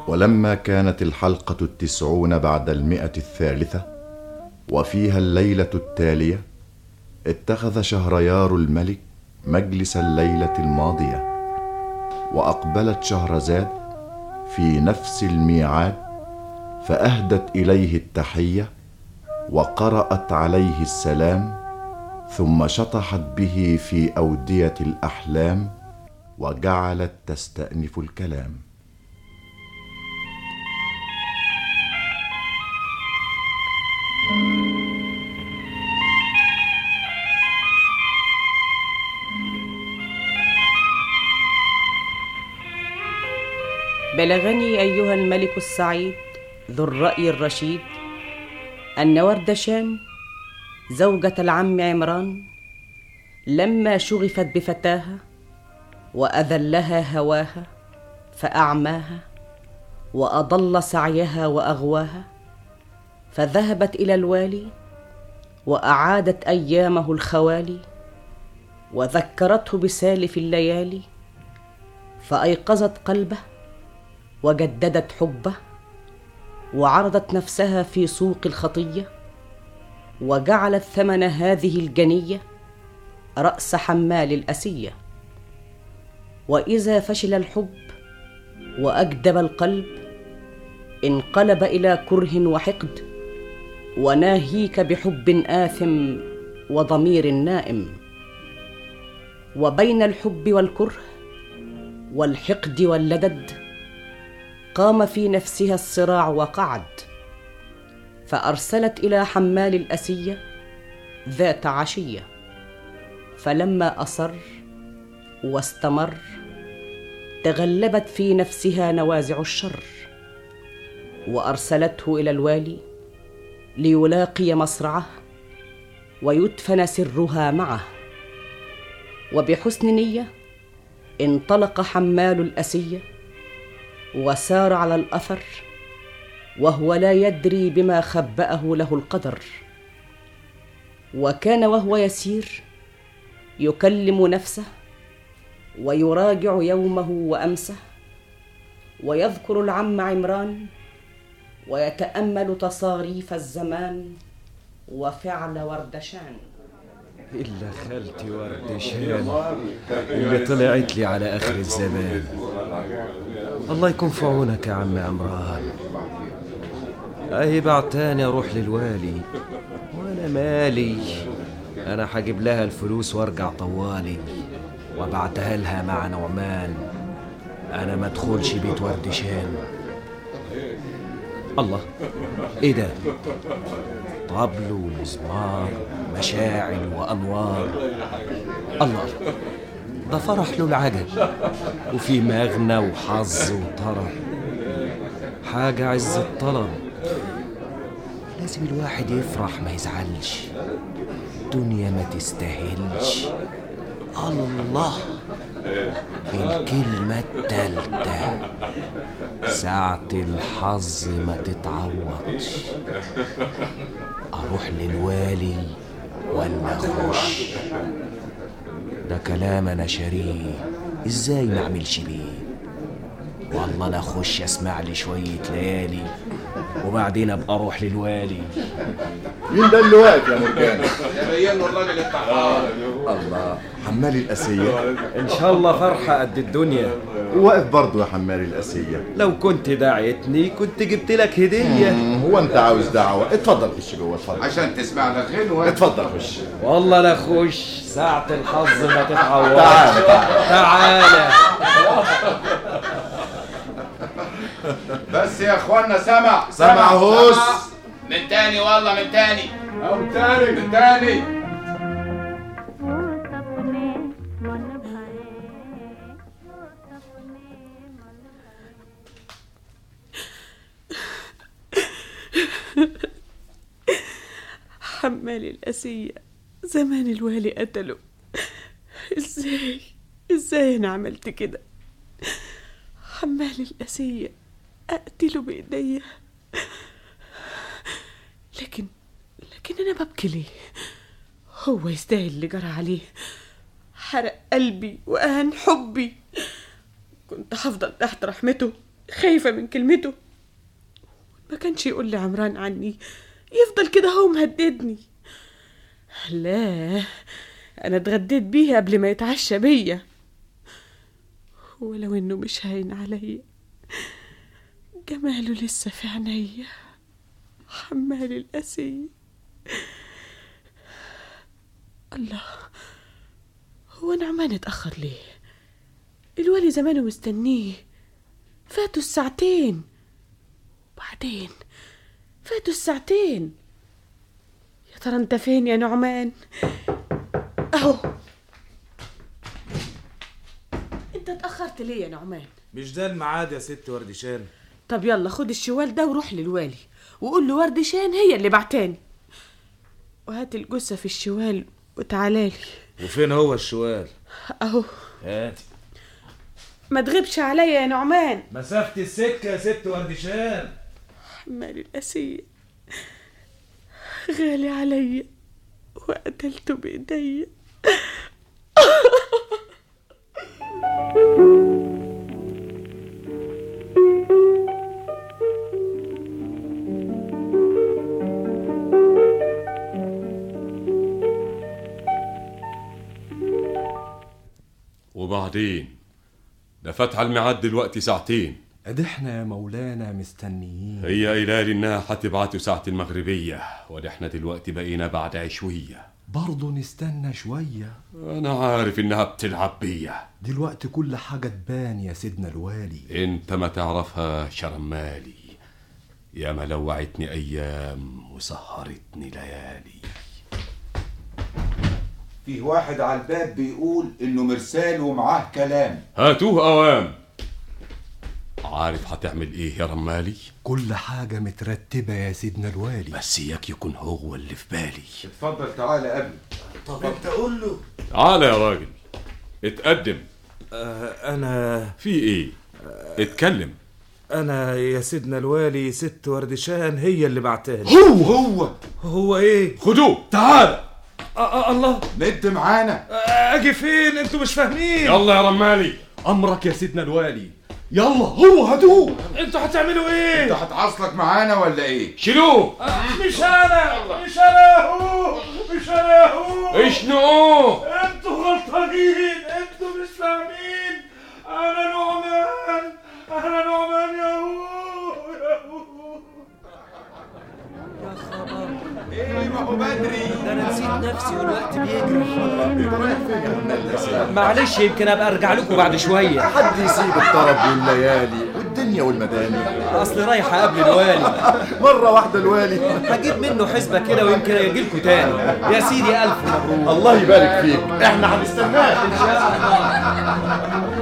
ولما كانت الحلقة 90 بعد 100 وفيها الليلة التالية، اتخذ شهريار الملك مجلس الليلة الماضية، وأقبلت شهرزاد في نفس الميعاد، فأهدت إليه التحية وقرأت عليه السلام، ثم شطحت به في أودية الأحلام وجعلت تستأنف الكلام. بلغني أيها الملك السعيد ذو الرأي الرشيد أن وردشان زوجة العم عمران لما شغفت بفتاها وأذلها هواها فأعماها وأضل سعيها وأغواها، فذهبت إلى الوالي وأعادت أيامه الخوالي، وذكرته بسالف الليالي، فأيقظت قلبه وجددت حبه، وعرضت نفسها في سوق الخطية، وجعلت ثمن هذه الجنية رأس حمال الأسية. وإذا فشل الحب وأجدب القلب، انقلب إلى كره وحقد، وناهيك بحب آثم وضمير نائم. وبين الحب والكره والحقد واللدد قام في نفسها الصراع وقعد، فأرسلت إلى حمال الأسية ذات عشية، فلما أصر واستمر تغلبت في نفسها نوازع الشر، وأرسلته إلى الوالي ليلاقي مصرعه ويدفن سرها معه. وبحسن نية انطلق حمال الأسية وسار على الأثر، وهو لا يدري بما خبأه له القدر. وكان وهو يسير يكلم نفسه ويراجع يومه وأمسه، ويذكر العم عمران ويتأمل تصاريف الزمان وفعل وردشان. إلا خالتي وردشان اللي طلعت لي على آخر الزمان. الله يكون في عونك يا عم عمران. أهي بعتاني أروح للوالي، وأنا مالي، أنا هجيب لها الفلوس وارجع طوالي وابعتها لها مع نعمان. أنا ما ادخلش بيت وردشان. الله، إيه ده؟ طبل ومزمار، مشاعل وأنوار. الله، ده فرح له العجب، وفي مغنى وحظ وطرب، حاجة عز الطلب. لازم الواحد يفرح ما يزعلش، الدنيا ما تستاهلش. الله، الكلمة التالتة، ساعة الحظ ما تتعوضش. أروح للوالي ولا أخش؟ ده كلام أنا شاريه، إزاي ما أعملش بيه؟ والله لا أخش أسمع لي شوية ليالي وبعدين أبقى أروح للوالي. مين ده اللي واقف يا مرجان؟ يبين له الراجل الطحان. الله، حمال الأسية. إن شاء الله فرحة قد الدنيا. واقف برضو يا حمال الأسية. لو كنت دعيتني كنت جبت لك هدية. هو أنت عاوز دعوة؟ اتفضل خش جوه، اتفضل عشان تسمع لك غنوة. اتفضل خش. والله لا خش، ساعة الحظ ما تتعوضش. تعال تعال. بس يا اخوانا سمع هوس. من تاني، والله من تاني، او تاني من تاني. حمال الأسية زمان الوالي قتله. ازاي انا عملت كده؟ حمال الأسية أقتله بإيديا، لكن أنا ببكي ليه؟ هو يستاهل اللي جرى عليه، حرق قلبي وأهان حبي. كنت هفضل تحت رحمته خايفة من كلمته. ما كانش يقول لي عمران عني، يفضل كده هو مهددني. لا، أنا اتغديت بيه قبل ما يتعشى بيا، ولو إنه مش هاين عليا، جماله لسه في عينيا. حمال الأسية. الله، هو نعمان اتأخر ليه؟ الولي زمانه مستنيه، فاتوا الساعتين. بعدين فاتوا الساعتين. يا ترى انت فين يا نعمان؟ اهو. انت اتأخرت ليه يا نعمان؟ مش ده الميعاد يا ست وردشان؟ طب يلا خد الشوال ده وروح للوالي وقول له وردشان هي اللي بعتاني، وهات الجثة في الشوال وتعالالي. وفين هو الشوال؟ اهو. هاتي. ما تغيبش عليا يا نعمان. مسافة السكة يا ست وردشان. حمال الأسية غالي عليا وقتلته بإيديا. وبعدين ده فتح الميعاد دلوقتي ساعتين. ادي احنا يا مولانا مستنيين. هي قايله لي انها هتبعته ساعة المغربية، وده احنا دلوقتي بقينا بعد عشوية. برضه نستنى شوية. انا عارف انها بتلعب بيا. دلوقتي كل حاجة تبان يا سيدنا الوالي. انت ما تعرفها شرمالي، يا ما لوعتني ايام وسهرتني ليالي. فيه واحد على الباب بيقول انه مرسال ومعاه كلام. هاتوه اوام. عارف هتعمل ايه يا رمالي؟ كل حاجة مترتبة يا سيدنا الوالي، بس اياك يكون هو اللي في بالي. اتفضل تعالى قبل. طب انت قول له. تعالى يا راجل، اتقدم. انا في ايه؟ اتكلم. انا يا سيدنا الوالي ست وردشان هي اللي بعتاني. هو ايه؟ خدوه. تعال. الله، ند معانا. اجي فين؟ انتوا مش فاهمين. يلا يا رمالي. امرك يا سيدنا الوالي. يلا هو هاتوه. انتوا هتعملوا ايه؟ انت هتعصلك معانا ولا ايه؟ شيلوه. مش انا هو، مش انا هو. اشنقوه. انتوا غلطانين، انتوا مش فاهمين. انا نعمان يا هو. يا خبر، ايه ما هو بدري. ده انا نسيت نفسي والوقت بيجري. انت رايح فين يا حمال الأسية؟ معلش، يمكن ابقى ارجع لكم بعد شويه. حد يسيب الطرب والليالي والدنيا والمداني؟ اصل رايح اقابل الوالي، مرة واحدة الوالي. هجيب منه حسبه كده ويمكن اجي لكم تاني. يا سيدي الف مبروك. الله يبارك فيك، احنا هنستناك ان شاء الله.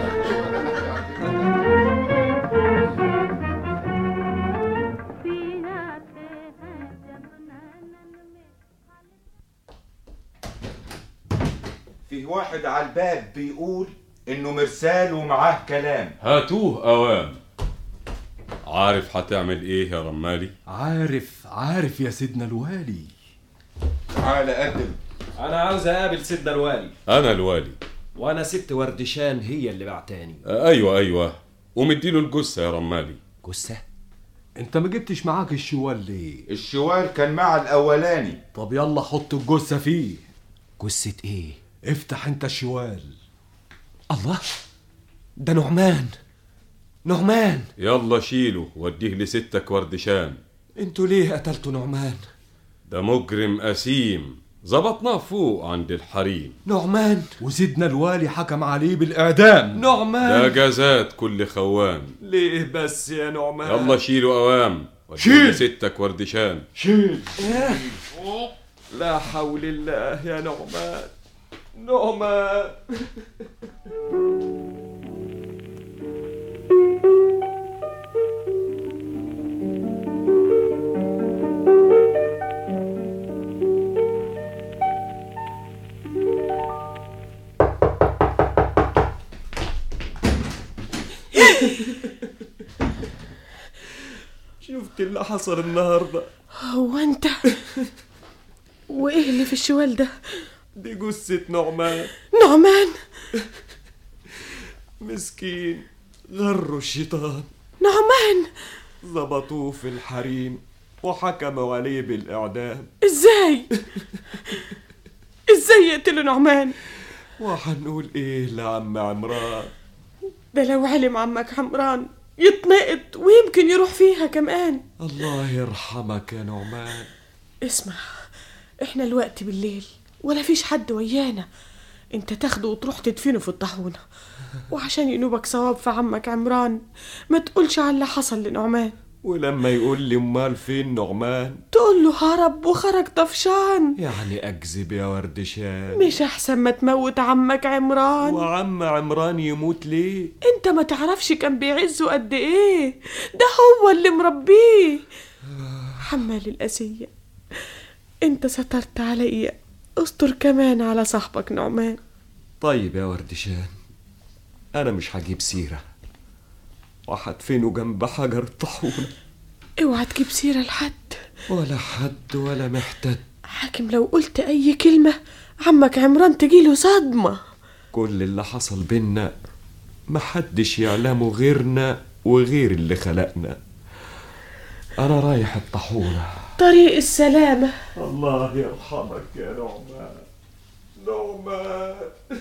فيه واحد على الباب بيقول انه مرسال ومعاه كلام. هاتوه اوام. عارف هتعمل ايه يا رمالي؟ عارف يا سيدنا الوالي. تعالى قدم. انا عاوز اقابل سيدنا الوالي. انا الوالي. وانا ست وردشان هي اللي بعتاني. ايوه ومديله الجثة يا رمالي. جثة؟ انت ما جبتش معاك الشوال ليه؟ الشوال كان مع الاولاني. طب يلا حط الجثة فيه. جثة ايه؟ افتح انت الشوال. الله، ده نعمان. يلا شيله وديه لستك وردشان. انتوا ليه قتلتوا نعمان؟ ده مجرم أسيم، ظبطناه فوق عند الحريم. نعمان؟ وسيدنا الوالي حكم عليه بالإعدام. نعمان؟ ده جزات كل خوان. ليه بس يا نعمان؟ يلا شيله أوام، وديه شيل. لستك وردشان. شيل. لا حول الله يا نعمان. شفت اللي حصل النهارده؟ هو انت وايه اللي في الشوال ده؟ دي جثة نعمان. نعمان؟ مسكين، غره الشيطان. نعمان! ضبطوه في الحريم وحكموا عليه بالإعدام. ازاي؟ ازاي يقتلوا نعمان؟ وحنقول ايه لعم عمران؟ ده لو علم عمك عمران يتنقط ويمكن يروح فيها كمان. الله يرحمك يا نعمان. اسمع، احنا الوقت بالليل ولا فيش حد ويانا، انت تاخده وتروح تدفنه في الطاحونة، وعشان ينوبك صواب في عمك عمران ما تقولش على اللي حصل لنعمان. ولما يقول لي امال فين نعمان تقول له هرب وخرج طفشان. يعني اكذب يا وردشان؟ مش احسن ما تموت عمك عمران؟ وعم عمران يموت ليه؟ انت ما تعرفش كان بيعزه قد ايه، ده هو اللي مربيه. حمال الأسية، انت سترت عليا، استر كمان على صاحبك نعمان. طيب يا وردشان، انا مش هجيب سيرة وهدفنه جنب حجر الطاحونة. اوعى تجيب سيرة لحد، ولا حد ولا محتد. حاكم لو قلت اي كلمة عمك عمران تجيله صدمة. كل اللي حصل بينا محدش يعلمه غيرنا وغير اللي خلقنا. انا رايح الطاحونة. طريق السلامة. الله يرحمك يا نعمان. نعمان.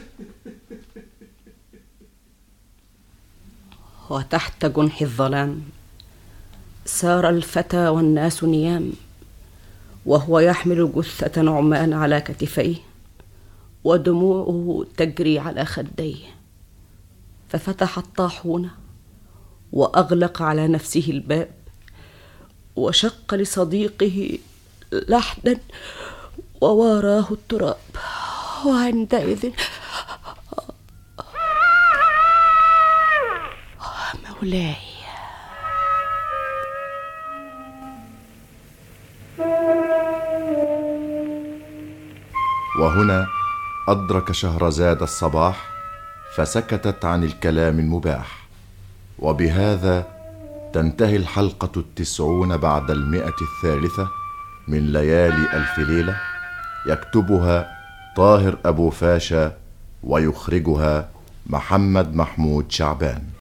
وتحت جنح الظلام سار الفتى والناس نيام، وهو يحمل جثة نعمان على كتفيه ودموعه تجري على خديه. ففتح الطاحونة وأغلق على نفسه الباب وشق لصديقه لحدا وواراه التراب. وعندئذ مولاي. وهنا أدرك شهرزاد الصباح فسكتت عن الكلام المباح. وبهذا تنتهي الحلقة 90 بعد 100 من ليالي ألف ليلة. يكتبها طاهر أبو فاشا ويخرجها محمد محمود شعبان.